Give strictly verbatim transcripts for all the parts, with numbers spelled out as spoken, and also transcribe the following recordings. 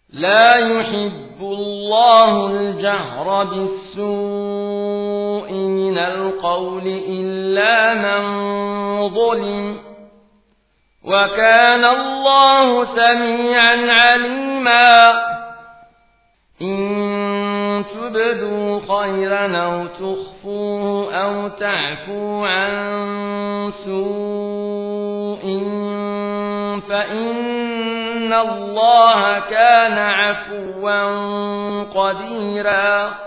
لا يحب الله الجهر بالسوء من القول إلا من ظلم وكان الله سميعا عليما إن تبدوا خيرا أو تخفوه أو تعفو عن سوء فإن الله كان عفوا قديرا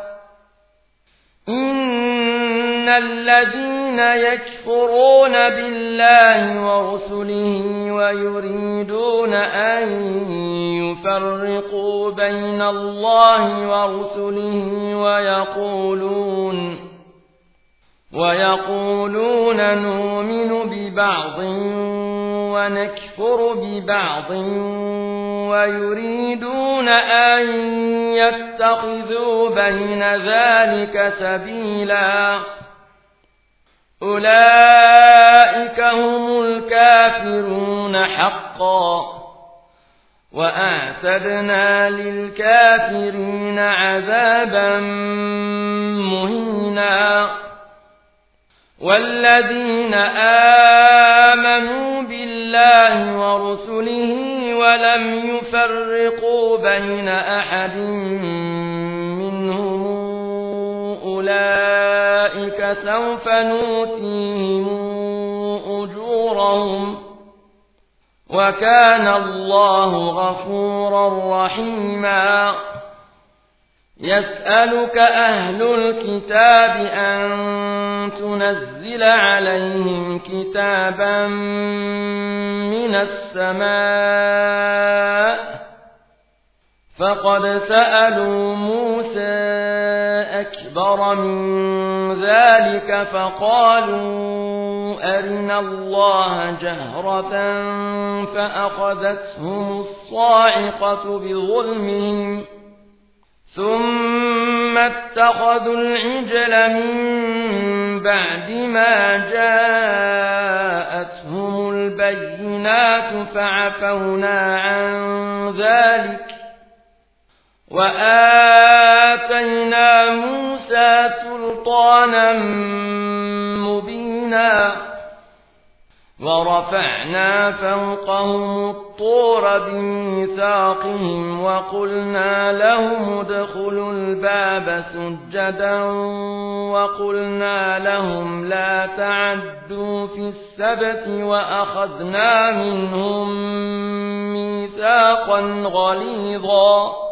إن الذين يكفرون بالله ورسله ويريدون أن يفرقوا بين الله ورسله ويقولون ويقولون نؤمن ببعض ونكفر ببعض ويريدون أن يتخذوا بين ذلك سبيلا أولئك هم الكافرون حقا وأعتدنا للكافرين عذابا مهينا والذين آمنوا بالله ورسله ولم يفرقوا بين أحد منهم أولئك سوف نؤتيهم أجورهم وكان الله غفورا رحيما يسألك أهل الكتاب أن تنزل عليهم كتابا من السماء فقد سألوا موسى أكبر من ذلك فقالوا أرنا الله جهرة فأخذتهم الصاعقة بظلمهم ثم اتخذوا العجل من بعد ما جاءتهم البينات فعفونا عن ذلك وآتينا موسى سلطانا مبينا ورفعنا فوقهم الطور بميثاقهم وقلنا لهم ادخلوا الباب سجدا وقلنا لهم لا تعدوا في السبت وأخذنا منهم ميثاقا غليظا